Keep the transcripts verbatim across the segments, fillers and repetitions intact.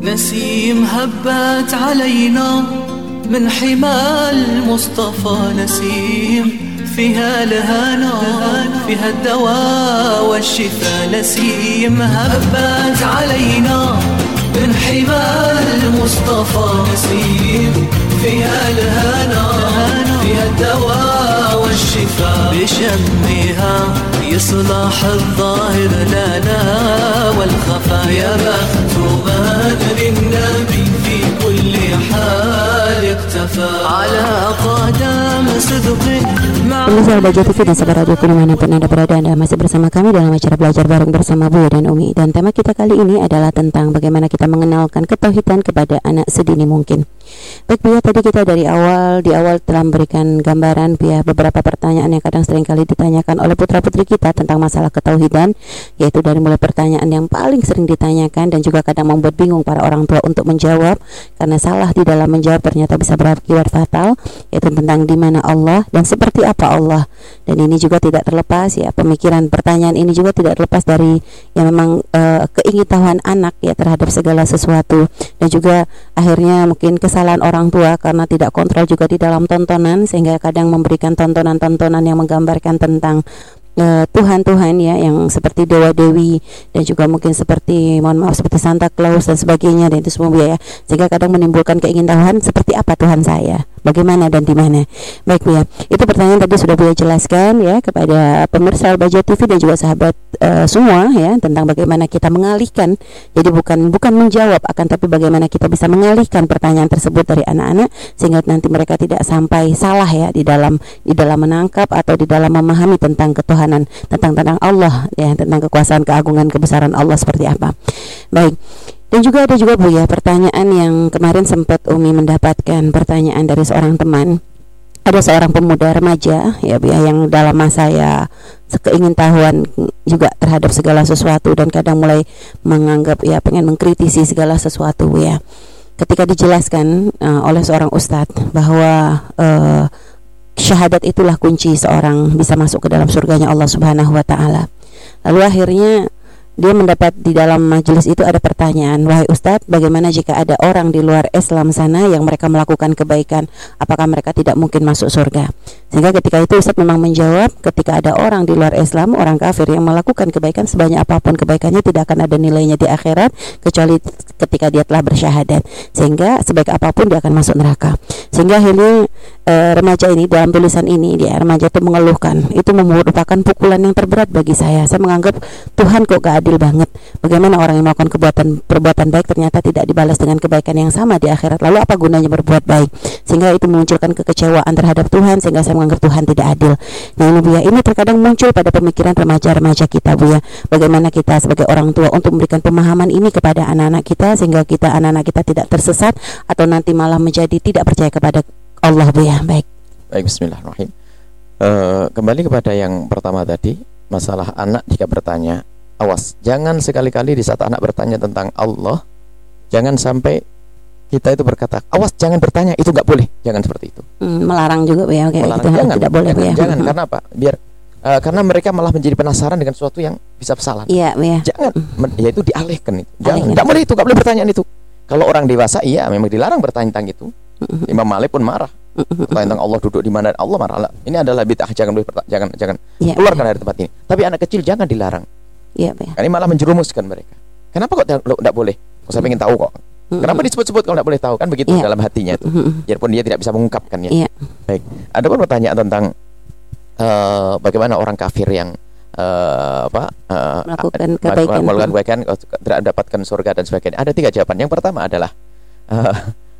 نسيم هبت علينا من حمى المصطفى نسيم فيها الهنا فيها الدواء والشفاء نسيم هبت علينا من حمى المصطفى نسيم فيها الهنا فيها الدواء والشفاء بشمها يصلح الظاهر لنا والخفا يا بخت من للنبي في كل حال اكتفى على قدم صدق Pemirsa Baja T V dan sahabat radio dimanapun Anda berada, Anda masih bersama kami dalam acara belajar bareng bersama Buya dan Umi. Dan tema kita kali ini adalah tentang bagaimana kita mengenalkan ketauhidan kepada anak sedini mungkin. Baik Buya, tadi kita dari awal di awal telah memberikan gambaran Buya beberapa pertanyaan yang kadang sering kali ditanyakan oleh putra-putri kita tentang masalah ketauhidan, yaitu dari mulai pertanyaan yang paling sering ditanyakan dan juga kadang membuat bingung para orang tua untuk menjawab karena salah di dalam menjawab ternyata bisa berakibat fatal, yaitu tentang di mana Allah dan seperti apa Allah. Dan ini juga tidak terlepas ya, pemikiran pertanyaan ini juga tidak terlepas dari yang memang e, keingintahuan anak ya terhadap segala sesuatu, dan juga akhirnya mungkin kesalahan orang tua karena tidak kontrol juga di dalam tontonan, sehingga kadang memberikan tontonan-tontonan yang menggambarkan tentang Uh, Tuhan-Tuhan ya yang seperti dewa-dewi dan juga mungkin seperti mohon maaf seperti Santa Claus dan sebagainya, dan itu semua ya, sehingga kadang menimbulkan keingintahuan seperti apa Tuhan saya, bagaimana dan di mana. Baik ya, itu pertanyaan tadi sudah Buya jelaskan ya kepada pemirsa Baja T V dan juga sahabat uh, semua ya, tentang bagaimana kita mengalihkan. Jadi bukan bukan menjawab, akan tapi bagaimana kita bisa mengalihkan pertanyaan tersebut dari anak-anak sehingga nanti mereka tidak sampai salah ya di dalam di dalam menangkap atau di dalam memahami tentang ketuhanan, tentang tentang Allah ya, tentang kekuasaan, keagungan, kebesaran Allah seperti apa. Baik. Dan juga ada juga Bu ya pertanyaan yang kemarin sempat Umi mendapatkan pertanyaan dari seorang teman. Ada seorang pemuda remaja ya Bu ya, yang dalam masa ya keingintahuan juga terhadap segala sesuatu dan kadang mulai menganggap ya pengen mengkritisi segala sesuatu Bu ya. Ketika dijelaskan uh, oleh seorang ustadz bahwa uh, syahadat itulah kunci seorang bisa masuk ke dalam surganya Allah Subhanahu wa taala. Lalu akhirnya dia mendapat di dalam majelis itu ada pertanyaan, wahai Ustadz, bagaimana jika ada orang di luar Islam sana yang mereka melakukan kebaikan, apakah mereka tidak mungkin masuk surga? Sehingga ketika itu Ustadz memang menjawab, ketika ada orang di luar Islam, orang kafir yang melakukan kebaikan, sebanyak apapun kebaikannya tidak akan ada nilainya di akhirat kecuali ketika dia telah bersyahadat, sehingga sebaik apapun dia akan masuk neraka. Sehingga akhirnya e, remaja ini dalam tulisan ini dia remaja itu mengeluhkan, itu merupakan pukulan yang terberat bagi saya. Saya menganggap Tuhan kok gak adil banget. Bagaimana orang yang melakukan perbuatan perbuatan baik ternyata tidak dibalas dengan kebaikan yang sama di akhirat. Lalu apa gunanya berbuat baik? Sehingga itu memunculkan kekecewaan terhadap Tuhan, sehingga saya menganggap Tuhan tidak adil. Nah ini Bu ya, ini terkadang muncul pada pemikiran remaja-remaja kita Bu ya. Bagaimana kita sebagai orang tua untuk memberikan pemahaman ini kepada anak-anak kita, sehingga kita anak-anak kita tidak tersesat atau nanti malah menjadi tidak percaya kepada Allah Bu ya. Baik. Baik, bismillahirrahmanirrahim. Uh, kembali kepada yang pertama tadi, masalah anak jika bertanya, awas, jangan sekali-kali di saat anak bertanya tentang Allah, jangan sampai kita itu berkata, awas jangan bertanya, itu nggak boleh, jangan seperti itu. Hmm, melarang juga ya, kayak melarang, gitu, jangan, tidak boleh jangan, ya. Jangan, karena apa? Biar uh, karena mereka malah menjadi penasaran dengan sesuatu yang bisa salah. Iya, iya. Jangan, men, ya itu dialihkan itu. Jangan, Alihkan. nggak boleh itu, nggak boleh pertanyaan itu. Kalau orang dewasa, iya memang dilarang bertanya tentang itu. Imam Malik pun marah. Bertanya tentang Allah duduk di mana, Allah marah. Ini adalah bid'ah, jangan boleh bertanya, jangan jangan ya, keluarkan ya. dari tempat ini. Tapi anak kecil jangan dilarang. Iya, ya. Ini malah menjerumuskan mereka. Kenapa kok tidak boleh? Saya pengen tahu kok. Kenapa disebut-sebut kalau tidak boleh tahu? Kan begitu ya. Dalam hatinya itu. Biarpun dia tidak bisa mengungkapkan ya. Ya. Baik. Ada pun pertanyaan tentang uh, bagaimana orang kafir yang uh, apa uh, melakukan kebaikan, melakukan kebaikan tidak mendapatkan surga dan sebagainya. Ada tiga jawaban. Yang pertama adalah uh,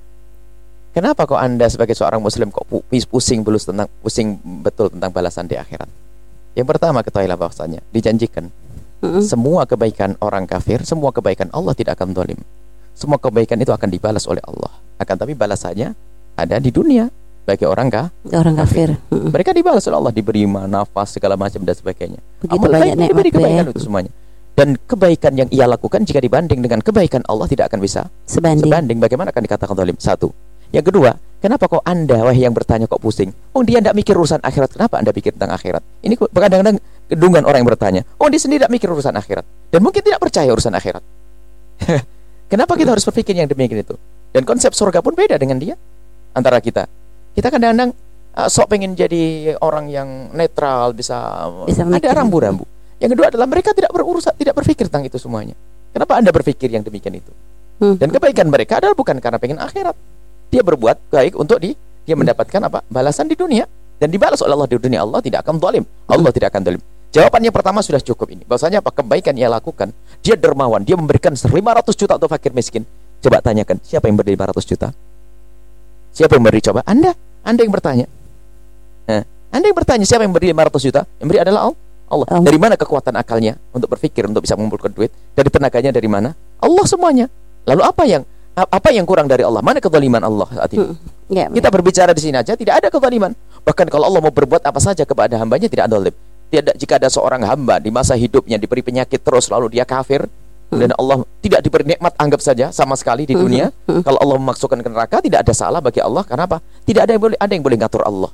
kenapa kok Anda sebagai seorang muslim kok pusing belus tentang pusing betul tentang balasan di akhirat? Yang pertama, ketahuilah bahwasanya dijanjikan mm-hmm. semua kebaikan orang kafir, semua kebaikan Allah tidak akan zalim. Semua kebaikan itu akan dibalas oleh Allah. Akan tapi balasannya ada di dunia bagi orang kah? Orang kafir. Mm-hmm. Mereka dibalas oleh Allah, diberi nafas segala macam dan sebagainya. Begitu Amal banyak baik, diberi kebaikan ya. itu semuanya. Dan kebaikan yang ia lakukan jika dibanding dengan kebaikan Allah tidak akan bisa sebanding. sebanding. Bagaimana akan dikatakan zalim? Satu. Yang kedua, kenapa kok Anda wahai yang bertanya kok pusing? Oh dia tidak mikir urusan akhirat. Kenapa Anda pikir tentang akhirat? Ini kadang-kadang kedungan orang yang bertanya. Oh dia sendiri tidak mikir urusan akhirat dan mungkin tidak percaya urusan akhirat. Kenapa kita harus berpikir yang demikian itu? Dan konsep surga pun beda dengan dia antara kita. Kita kadang-kadang uh, sok pengen jadi orang yang netral, bisa, bisa ada rambu-rambu. Yang kedua adalah mereka tidak berurusan, tidak berpikir tentang itu semuanya. Kenapa Anda berpikir yang demikian itu? Hmm. Dan kebaikan mereka adalah bukan karena pengen akhirat. Dia berbuat baik untuk di, dia mendapatkan apa? Balasan di dunia. Dan dibalas oleh Allah di dunia. Allah tidak akan zalim. Allah tidak akan zalim. Jawabannya pertama sudah cukup ini. Bahwasanya apa? Kebaikan ia lakukan. Dia dermawan. Dia memberikan lima ratus juta untuk fakir miskin. Coba tanyakan, siapa yang beri lima ratus juta? Siapa yang beri? Coba Anda. Anda yang bertanya. Nah, Anda yang bertanya, siapa yang beri lima ratus juta? Yang beri adalah Allah. Allah. Dari mana kekuatan akalnya untuk berpikir, untuk bisa mengumpulkan duit? Dari tenaganya dari mana? Allah semuanya. Lalu apa yang apa yang kurang dari Allah? Mana kezaliman Allah saat ini? Hmm. Ya, kita berbicara di sini aja tidak ada kezaliman. Bahkan kalau Allah mau berbuat apa saja kepada hambanya tidak ada zalim. Tidak, jika ada seorang hamba di masa hidupnya diberi penyakit terus lalu dia kafir, hmm. dan Allah tidak diberi nikmat, anggap saja sama sekali di dunia, hmm. Hmm. kalau Allah memasukkan ke neraka tidak ada salah bagi Allah. Kenapa? Tidak ada yang boleh ada yang boleh ngatur Allah.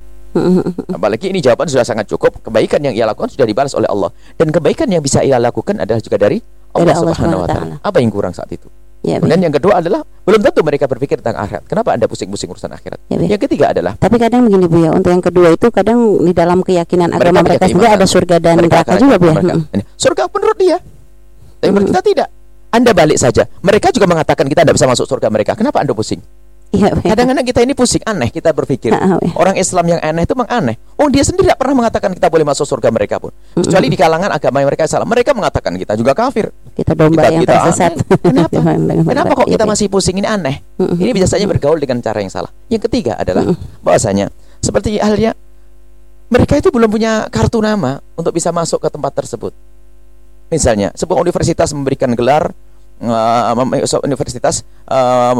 Hmm. Apalagi ini jawaban sudah sangat cukup. Kebaikan yang ia lakukan sudah dibalas oleh Allah, dan kebaikan yang bisa ia lakukan adalah juga dari Allah, Allah Subhanahu wa taala. Apa yang kurang saat itu? Ya, kemudian yang kedua adalah belum tentu mereka berpikir tentang akhirat. Kenapa Anda pusing-pusing urusan akhirat? Ya, yang ketiga adalah, tapi kadang begini Bu ya, untuk yang kedua itu kadang di dalam keyakinan agama mereka, mereka juga ada surga dan neraka juga Bu ya. Hmm. Surga menurut dia, tapi menurut kita tidak. Anda balik saja. Mereka juga mengatakan kita tidak bisa masuk surga mereka. Kenapa Anda pusing? Ya, kadang-kadang kita ini pusing, aneh kita berpikir. Ha, ya. Orang Islam yang aneh itu memang aneh. Oh, dia sendiri tidak pernah mengatakan kita boleh masuk surga mereka pun. Kecuali mm-hmm. di kalangan agama yang mereka salah. Mereka mengatakan kita juga kafir. Kita domba kita, yang kita tersesat. Kenapa? Kenapa kok kita masih pusing? Ini aneh. Mm-hmm. Ini biasanya bergaul dengan cara yang salah. Yang ketiga adalah mm-hmm. bahwasanya seperti halnya mereka itu belum punya kartu nama untuk bisa masuk ke tempat tersebut. Misalnya sebuah universitas memberikan gelar Uh, universitas, uh,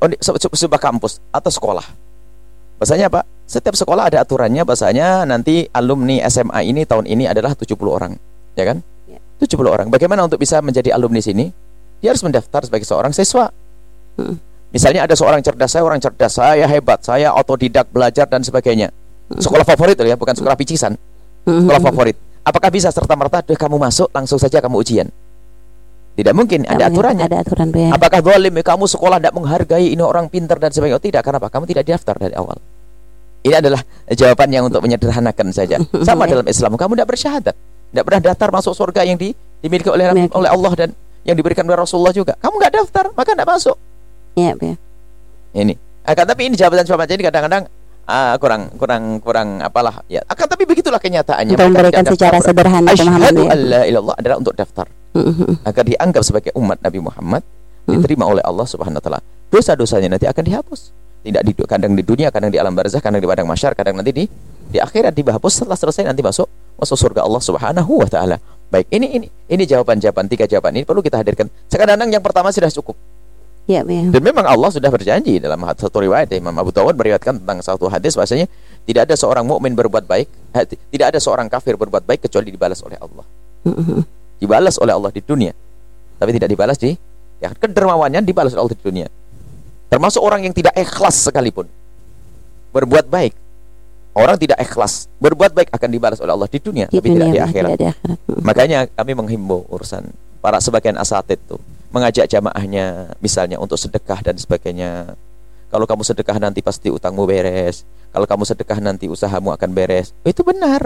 sebuah kampus atau sekolah. Bahasanya apa? Setiap sekolah ada aturannya. Bahasanya nanti alumni S M A ini tahun ini adalah tujuh puluh orang, ya kan? Ya. tujuh puluh orang. Bagaimana untuk bisa menjadi alumni sini? Dia harus mendaftar sebagai seorang siswa. Hmm. Misalnya ada seorang cerdas, saya orang cerdas, saya hebat, saya otodidak belajar dan sebagainya. Sekolah favorit ya, bukan sekolah picisan. Sekolah favorit. Apakah bisa serta-merta kamu masuk langsung saja kamu ujian? Tidak mungkin, ada aturannya. Ada aturan, ya. Apakah zalim kamu sekolah tidak menghargai ini orang pintar dan sebagainya? Oh, tidak, kenapa? Kamu tidak daftar dari awal. Ini adalah jawaban yang untuk menyederhanakan saja. Sama dalam Islam, kamu tidak bersyahadat, tidak pernah daftar masuk surga yang di, dimiliki oleh oleh Allah dan yang diberikan oleh Rasulullah juga. Kamu nggak daftar, maka tidak masuk. Iya, ya. Ini. Akan tapi ini jawaban-jawaban ini kadang-kadang uh, kurang kurang kurang apalah ya. Akan tapi begitulah kenyataannya. Untuk memberikan secara sederhana pemahaman. Asyhadu alla ilallah adalah untuk daftar. Agar dianggap sebagai umat Nabi Muhammad, diterima oleh Allah Subhanahu wa taala. Dosa-dosanya nanti akan dihapus. Tidak di kadang di dunia, kadang di alam barzakh, kadang di padang mahsyar, kadang nanti di di akhirat dihapus. Setelah selesai nanti masuk masuk surga Allah Subhanahu wa taala. Baik, ini ini ini jawaban-jawaban tiga jawaban ini perlu kita hadirkan. Sekarang yang pertama sudah cukup. Ya, ya. Dan memang Allah sudah berjanji dalam satu riwayat Imam Abu Dawud meriwayatkan tentang satu hadis bahasanya tidak ada seorang mukmin berbuat baik, tidak ada seorang kafir berbuat baik kecuali dibalas oleh Allah. Dibalas oleh Allah di dunia, tapi tidak dibalas di ya, kedermawannya dibalas oleh Allah di dunia. Termasuk orang yang tidak ikhlas sekalipun berbuat baik, orang tidak ikhlas berbuat baik akan dibalas oleh Allah di dunia, di tapi dunia, tidak di akhirat. Tidak di akhirat. Makanya kami menghimbau urusan para sebagian asatid itu mengajak jamaahnya misalnya untuk sedekah dan sebagainya. Kalau kamu sedekah nanti pasti utangmu beres. Kalau kamu sedekah nanti usahamu akan beres. Itu benar.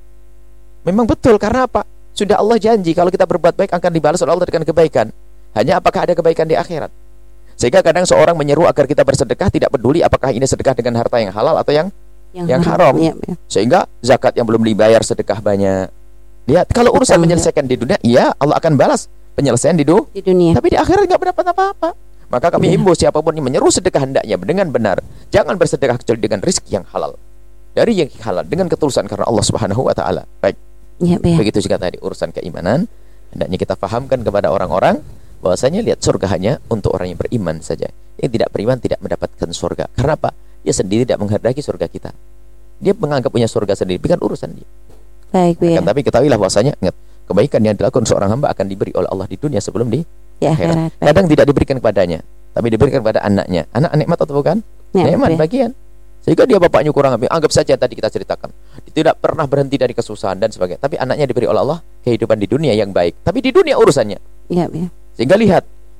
Memang betul, karena apa? Sudah Allah janji kalau kita berbuat baik akan dibalas oleh Allah dengan kebaikan. Hanya apakah ada kebaikan di akhirat? Sehingga kadang seorang menyeru agar kita bersedekah tidak peduli apakah ini sedekah dengan harta yang halal atau yang yang, yang haram. Ya, ya. Sehingga zakat yang belum dibayar sedekah banyak. Lihat, kalau urusan menyelesaikan di dunia, iya Allah akan balas penyelesaian di, du di dunia. Tapi di akhirat nggak mendapat apa-apa. Maka kami ya. himbau siapapun yang menyeru sedekah hendaknya dengan benar. Jangan bersedekah kecuali dengan rezeki yang halal. Dari yang halal dengan ketulusan karena Allah Subhanahu wa taala. Baik. Ya, ya. Begitu juga tadi urusan keimanan, hendaknya kita fahamkan kepada orang-orang bahwasanya lihat surga hanya untuk orang yang beriman saja. Yang tidak beriman tidak mendapatkan surga. Karena apa? Dia sendiri tidak menghendaki surga kita. Dia menganggap punya surga sendiri, bukan urusan dia. Baik, ya. Tapi ketahuilah bahwasanya ingat, kebaikan yang dilakukan seorang hamba akan diberi oleh Allah di dunia sebelum di ya, akhirat. Kadang tidak diberikan kepadanya, tapi diberikan kepada anaknya. Anak nikmat atau bukan? Ya, nikmat ya. Bagian. Sehingga dia bapaknya kurang ambil. Anggap saja tadi kita ceritakan, tidak pernah berhenti dari kesusahan dan sebagainya. Tapi anaknya diberi oleh Allah kehidupan di dunia yang baik. Tapi di dunia urusannya. Ya, ya. Sehingga lihat,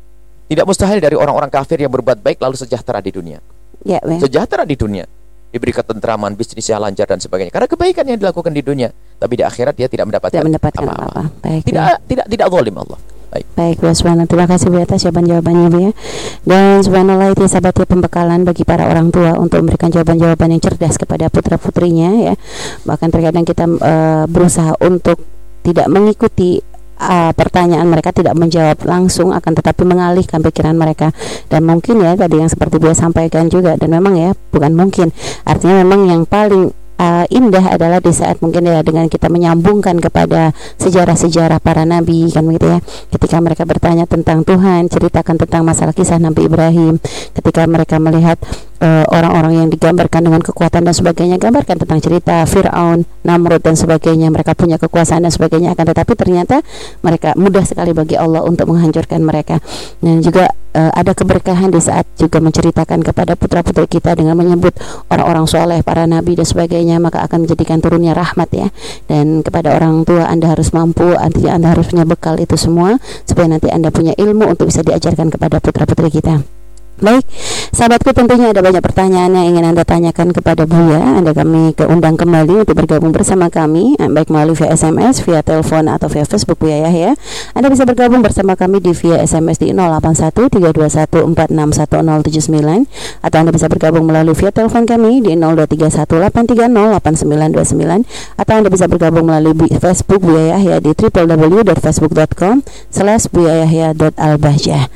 Tidak mustahil dari orang-orang kafir yang berbuat baik lalu sejahtera di dunia. Ya, ya. Sejahtera di dunia, diberi ketentraman, bisnisnya lancar dan sebagainya. Karena kebaikan yang dilakukan di dunia, tapi di akhirat dia tidak mendapatkan, Tidak mendapatkan apa-apa. apa-apa. Baik, Tidak, ya. tidak, tidak zalim Allah. Baik. Baik, Bu Subhanallah. Terima kasih Bu atas jawaban-jawabannya Bu ya. Dan subhanallah itu sahabatnya pembekalan bagi para orang tua untuk memberikan jawaban-jawaban yang cerdas kepada putra-putrinya ya. Bahkan terkadang kita uh, berusaha untuk tidak mengikuti uh, pertanyaan mereka, tidak menjawab langsung, akan tetapi mengalihkan pikiran mereka. Dan mungkin ya tadi yang seperti Bu sampaikan juga, dan memang ya bukan mungkin, artinya memang yang paling Uh, indah adalah di saat mungkin ya dengan kita menyambungkan kepada sejarah-sejarah para nabi kan begitu ya. Ketika mereka bertanya tentang Tuhan, ceritakan tentang masalah kisah Nabi Ibrahim. Ketika mereka melihat uh, orang-orang yang digambarkan dengan kekuatan dan sebagainya, gambarkan tentang cerita Fir'aun, Namrud dan sebagainya. Mereka punya kekuasaan dan sebagainya, akan tetapi ternyata mereka mudah sekali bagi Allah untuk menghancurkan mereka. Dan juga uh, ada keberkahan di saat juga menceritakan kepada putra-putri kita dengan menyebut orang-orang soleh, para nabi dan sebagainya, maka akan menjadikan turunnya rahmat ya. Dan kepada orang tua, Anda harus mampu, artinya Anda harus punya bekal itu semua supaya nanti Anda punya ilmu untuk bisa diajarkan kepada putra-putri kita. Baik, sahabatku, tentunya ada banyak pertanyaan yang ingin Anda tanyakan kepada Buya. Anda kami keundang kembali untuk bergabung bersama kami, baik melalui via S M S, via telepon atau via Facebook Buya Yahya. Anda bisa bergabung bersama kami di via S M S di nol delapan satu tiga dua satu empat enam satu nol tujuh sembilan, atau Anda bisa bergabung melalui via telepon kami di nol dua tiga satu delapan tiga nol delapan sembilan dua sembilan, atau Anda bisa bergabung melalui Facebook Buya Yahya di w w w dot facebook dot com slash buyayahya dot albahjah.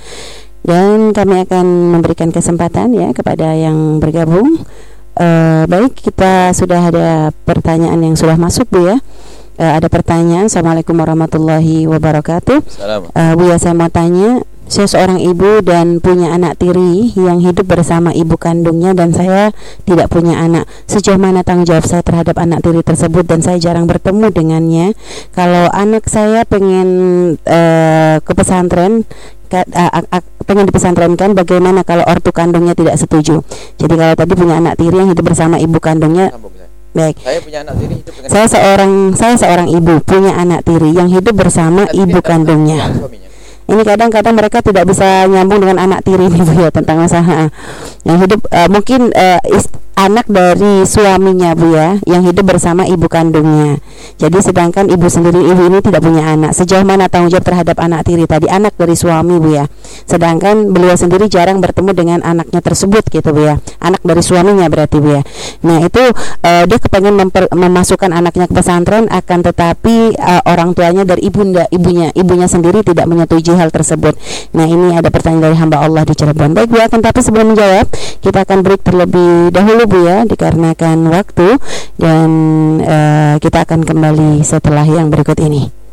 Dan kami akan memberikan kesempatan ya kepada yang bergabung. Uh, baik, kita sudah ada pertanyaan yang sudah masuk Bu ya. Uh, ada pertanyaan. Assalamualaikum warahmatullahi wabarakatuh. uh, Bu ya, saya mau tanya, saya seorang ibu dan punya anak tiri yang hidup bersama ibu kandungnya, dan saya tidak punya anak. Sejauh mana tanggung jawab saya terhadap anak tiri tersebut, dan saya jarang bertemu dengannya. Kalau anak saya pengen uh, ke pesantren, pengen dipesantrenkan, bagaimana kalau ortu kandungnya tidak setuju? Jadi kalau tadi punya anak tiri yang hidup bersama ibu kandungnya, baik. Saya punya anak tiri hidup dengan saya seorang saya seorang ibu punya anak tiri yang hidup bersama ibu kandungnya. Ini kadang-kadang mereka tidak bisa nyambung dengan anak tiri nih Bu ya, tentang masalah yang hidup uh, mungkin uh, ist- anak dari suaminya Bu ya, yang hidup bersama ibu kandungnya. Jadi sedangkan ibu sendiri, ibu ini tidak punya anak. Sejauh mana tanggung jawab terhadap anak tiri tadi, anak dari suami Bu ya. Sedangkan beliau sendiri jarang bertemu dengan anaknya tersebut gitu Bu ya. Anak dari suaminya berarti Bu ya. Nah itu uh, dia kepengen memper- memasukkan anaknya ke pesantren, akan tetapi uh, orang tuanya dari ibunda, ibunya, ibunya sendiri tidak menyetujui hal tersebut. Nah ini ada pertanyaan dari hamba Allah di Cirebon. Baik Bu ya, tapi sebelum menjawab kita akan break terlebih dahulu Bu ya, dikarenakan waktu, dan uh, kita akan kembali setelah yang berikut ini.